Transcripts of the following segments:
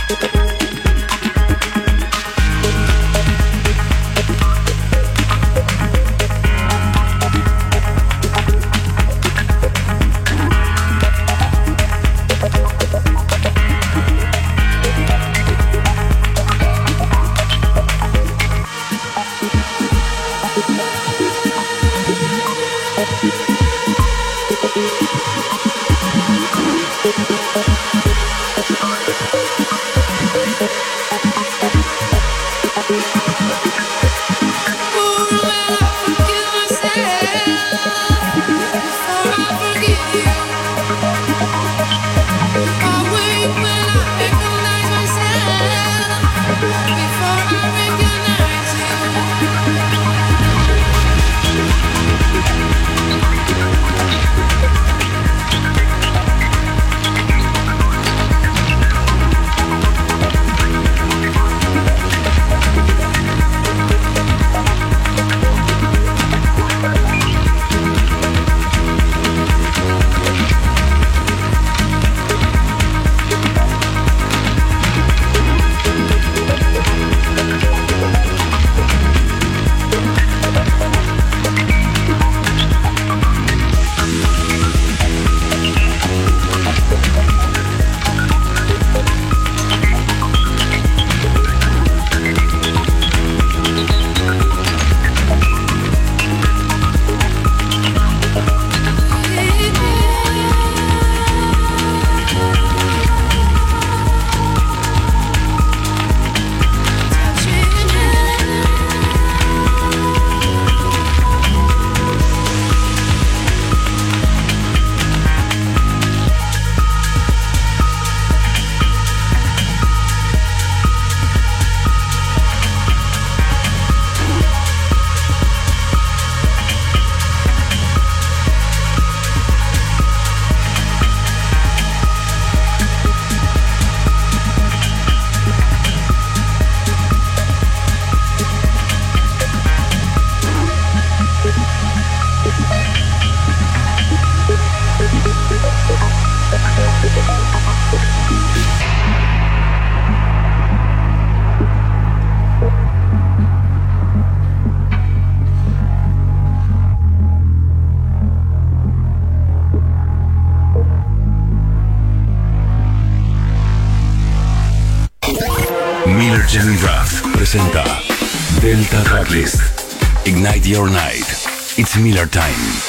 Jam Draft presenta Delta Tracklist. Ignite your night. It's Miller time.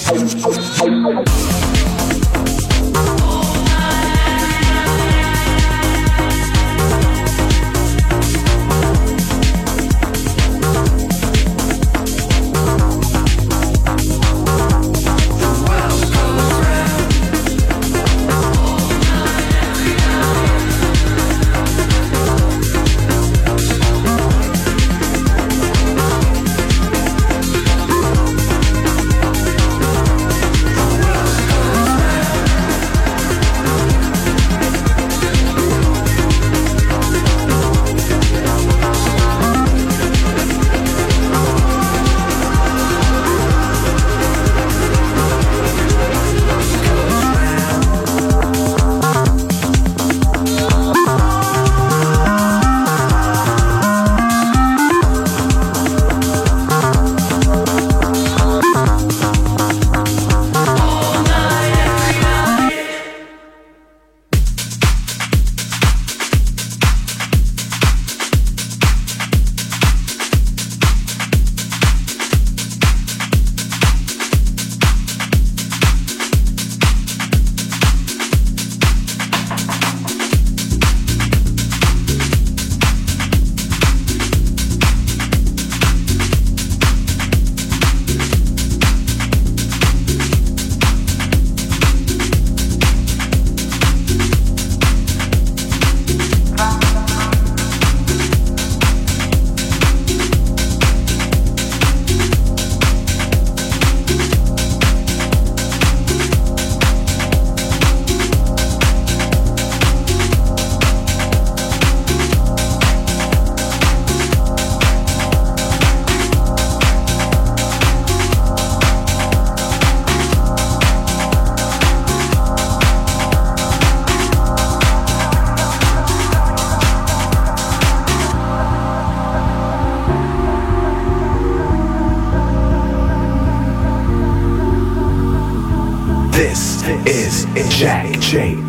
Jack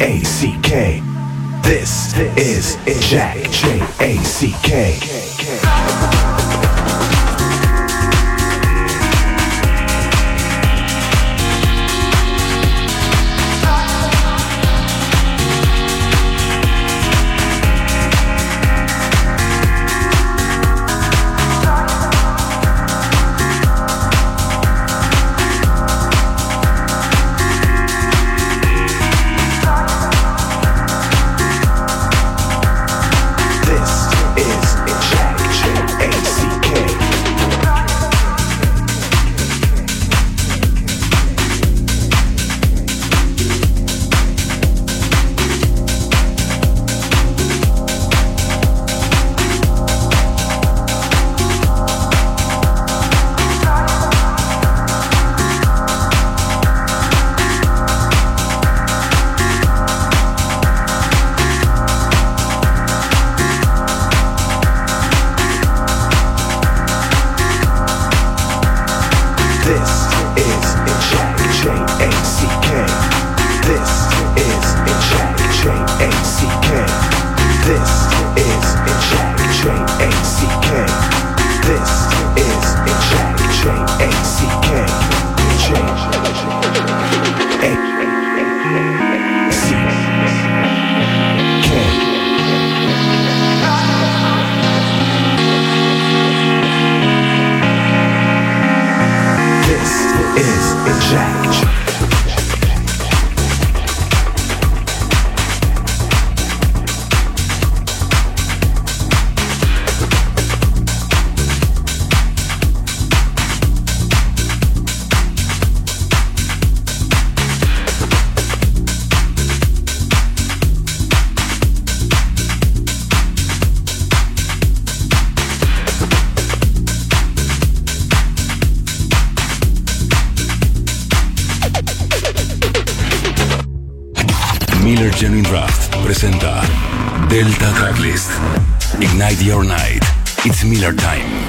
J-A-C-K. This is Jack J-A-C-K. Miller Genuine Draft presenta Delta Tracklist. Ignite your night. It's Miller time.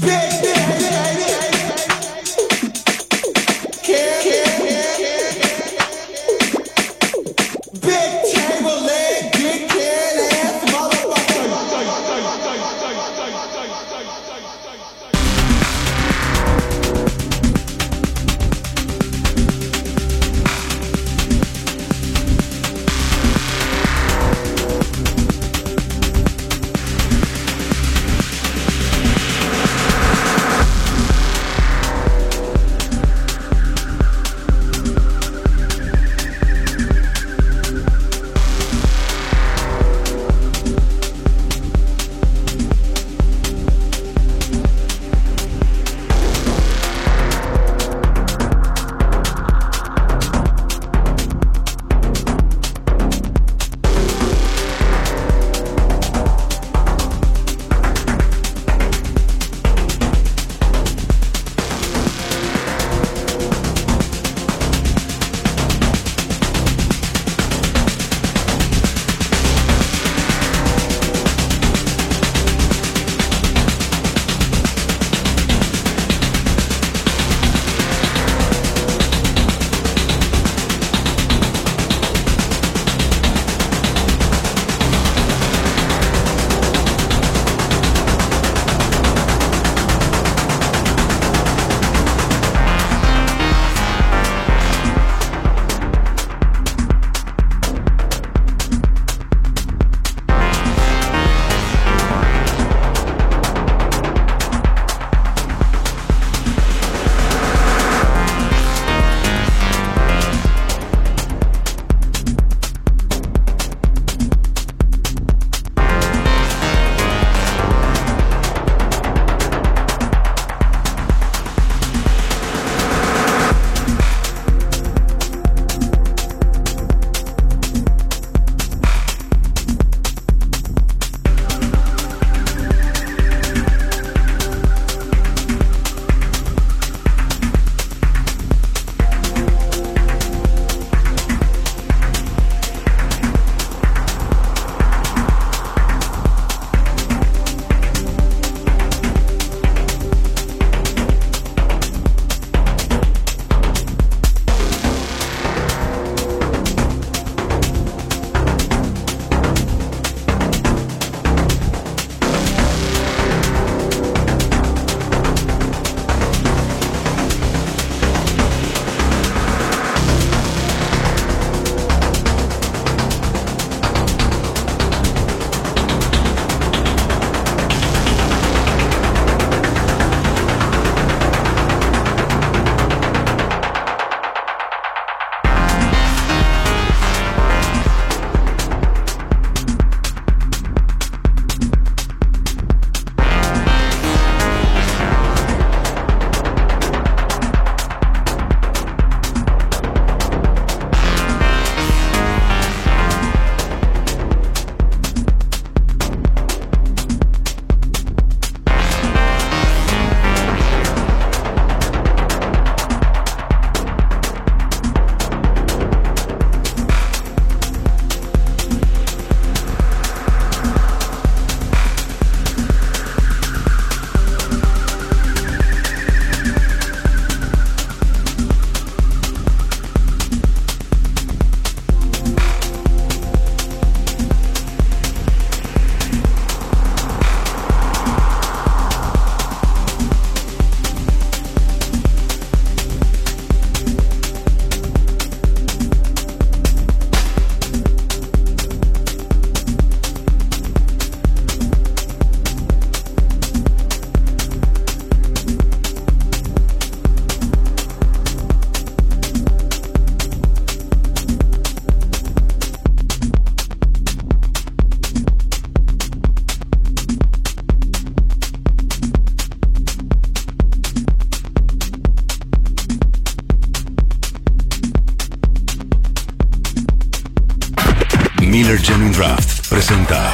Miller Genuine Draft presenta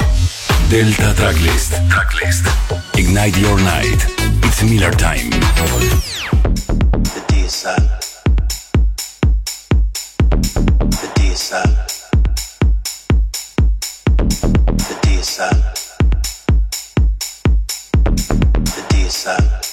Delta Tracklist. Ignite your night. It's Miller time. The DSL. The DSL. The DSL. The DSL.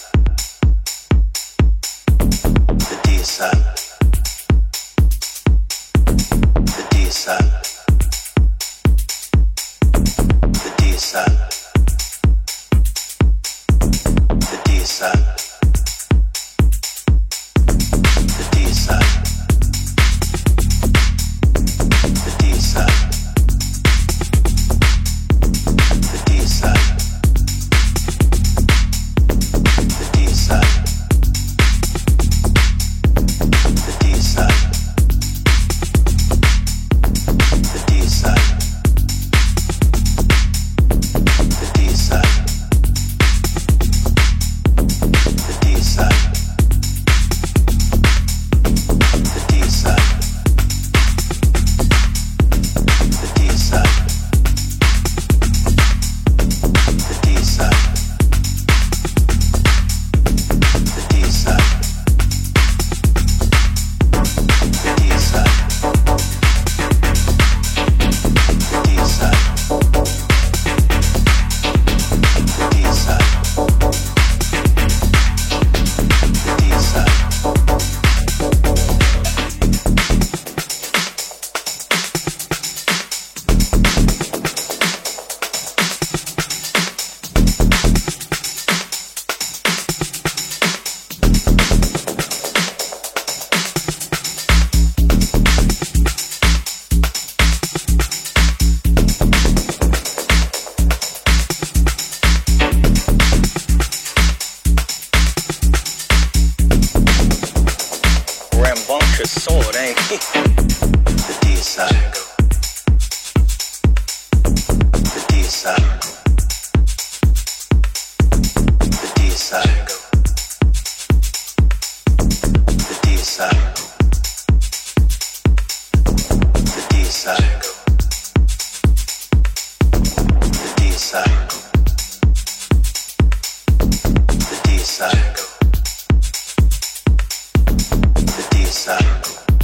sword, ain't he? The D side. The D side. The D side. The D side. The D side. The D side. The D side. The D side.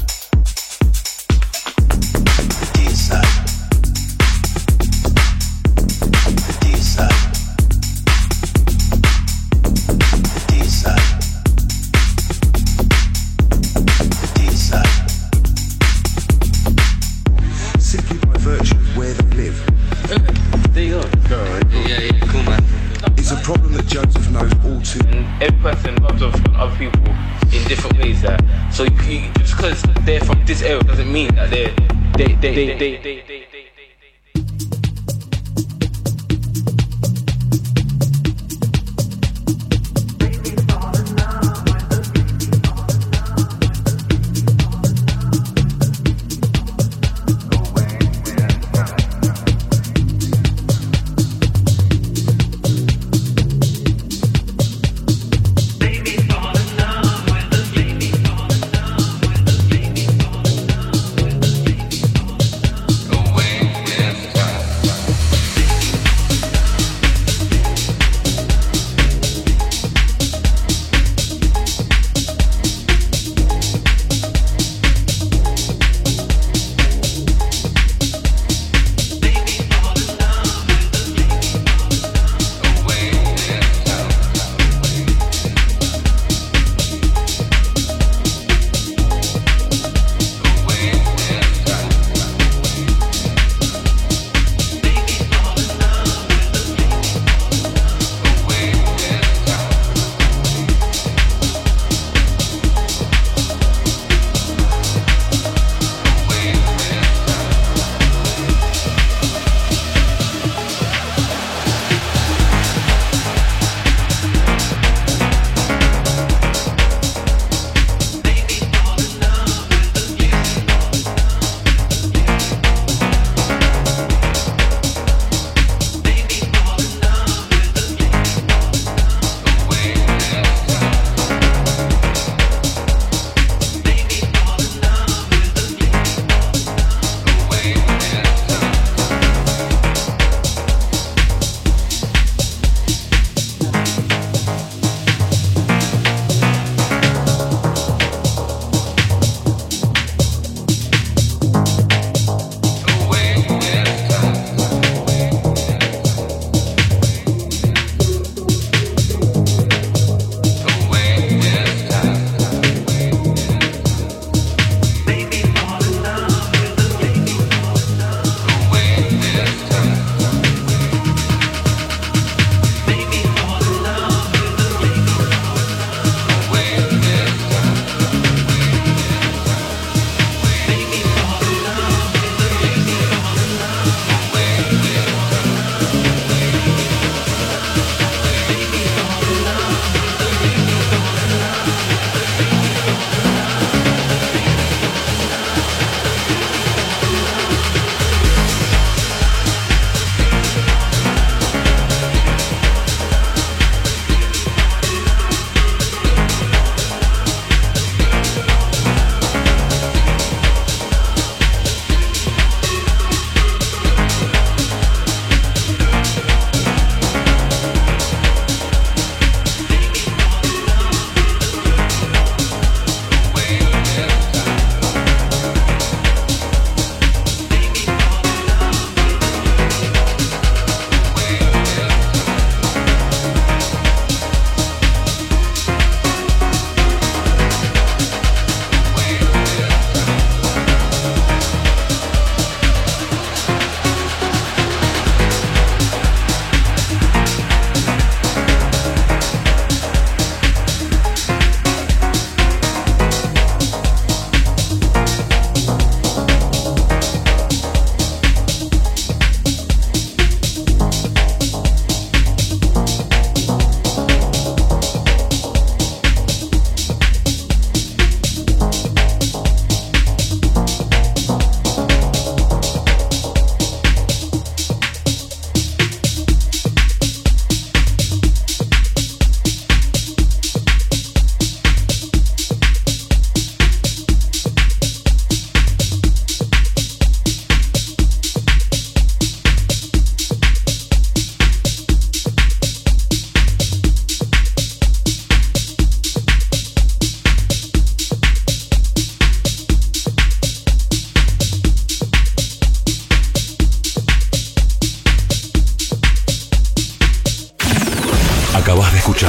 Every person loves of other people in different ways. That so you, just because they're from this area doesn't mean that they.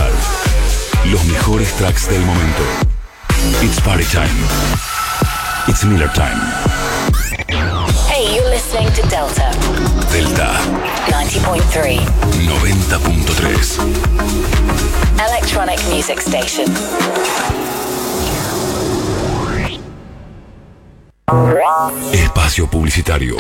escuchar los mejores tracks del momento. It's party time. It's Miller time. Hey, you're listening to Delta. Delta 90.3. 90.3. Electronic Music Station. Espacio publicitario.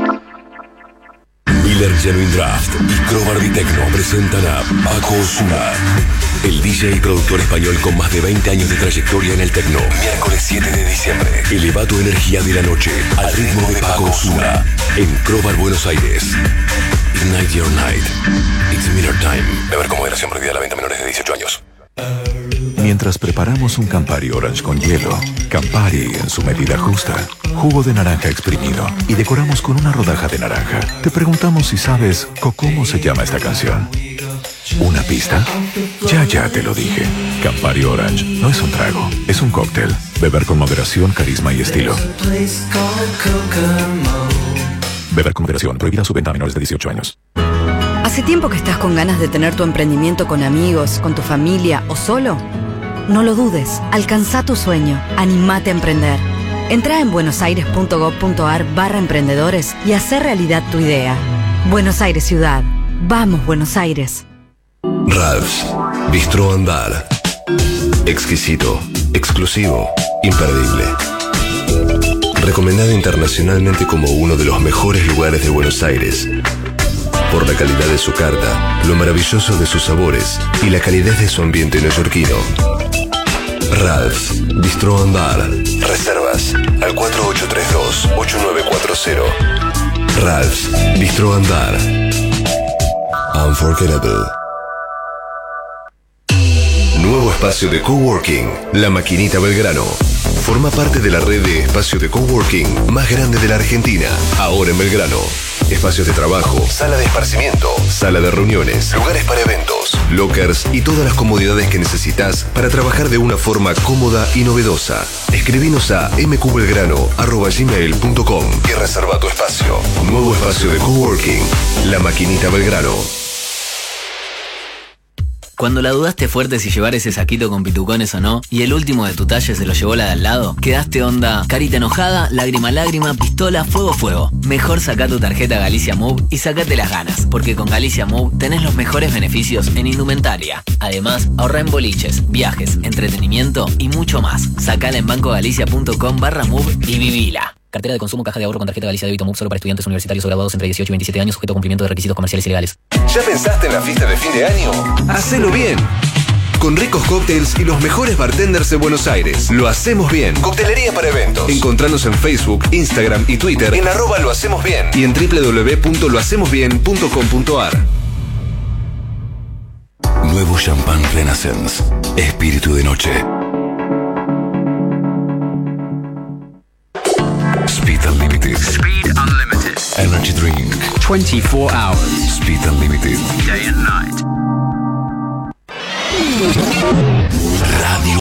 Miller Genuine Draft y Crowbar Vitecno presentan a Paco Osuna, el DJ y productor español con más de 20 años de trayectoria en el techno. Miércoles 7 de diciembre. Eleva tu energía de la noche al ritmo de Paco Osuna en Crowbar, Buenos Aires. Ignite Your Night. It's Miller Time. Beber con moderación, prohibida la venta a menores de 18 años. Mientras preparamos un Campari Orange con hielo, Campari en su medida justa, jugo de naranja exprimido y decoramos con una rodaja de naranja, te preguntamos si sabes cómo se llama esta canción. ¿Una pista? Ya te lo dije. Campari Orange no es un trago, es un cóctel. Beber con moderación, carisma y estilo. Beber con moderación, prohibida su venta a menores de 18 años. ¿Hace tiempo que estás con ganas de tener tu emprendimiento con amigos, con tu familia o solo? No lo dudes, alcanza tu sueño, animate a emprender. Entra en buenosaires.gov.ar/emprendedores y hacer realidad tu idea. Buenos Aires Ciudad. Vamos, Buenos Aires. Ralph's Bistro and Bar. Exquisito, exclusivo, imperdible. Recomendado internacionalmente como uno de los mejores lugares de Buenos Aires. Por la calidad de su carta, lo maravilloso de sus sabores y la calidez de su ambiente neoyorquino. Ralph's Bistro and Bar. Reservas al 4832-8940. Ralph's Bistro and Bar. Unforgettable. Nuevo espacio de coworking, La Maquinita Belgrano. Forma parte de la red de espacio de coworking más grande de la Argentina. Ahora en Belgrano. Espacios de trabajo, sala de esparcimiento, sala de reuniones, lugares para eventos, lockers y todas las comodidades que necesitas para trabajar de una forma cómoda y novedosa. Escribinos a mqbelgrano@gmail.com y reserva tu espacio. Nuevo espacio de coworking, La Maquinita Belgrano. Cuando la dudaste fuerte si llevar ese saquito con pitucones o no, y el último de tu talle se lo llevó la de al lado, quedaste onda carita enojada, lágrima, pistola, fuego. Mejor saca tu tarjeta Galicia Move y sacate las ganas, porque con Galicia Move tenés los mejores beneficios en indumentaria. Además, ahorra en boliches, viajes, entretenimiento y mucho más. Sacala en bancogalicia.com/move y vivila. Cartera de consumo, caja de ahorro con tarjeta Galicia Débito Move solo para estudiantes universitarios o graduados entre 18 y 27 años, sujeto a cumplimiento de requisitos comerciales y legales. ¿Ya pensaste en la fiesta de fin de año? ¡Hacelo bien! Con ricos cócteles y los mejores bartenders de Buenos Aires. Lo hacemos bien. Coctelería para eventos. Encontranos en Facebook, Instagram y Twitter en @lohacemosbien y en www.lohacemosbien.com.ar. Nuevo Champagne Renaissance. Espíritu de noche. Speed Unlimited. Speed Unlimited. Energy Drink. 24 hours. Speed Unlimited. Day and night.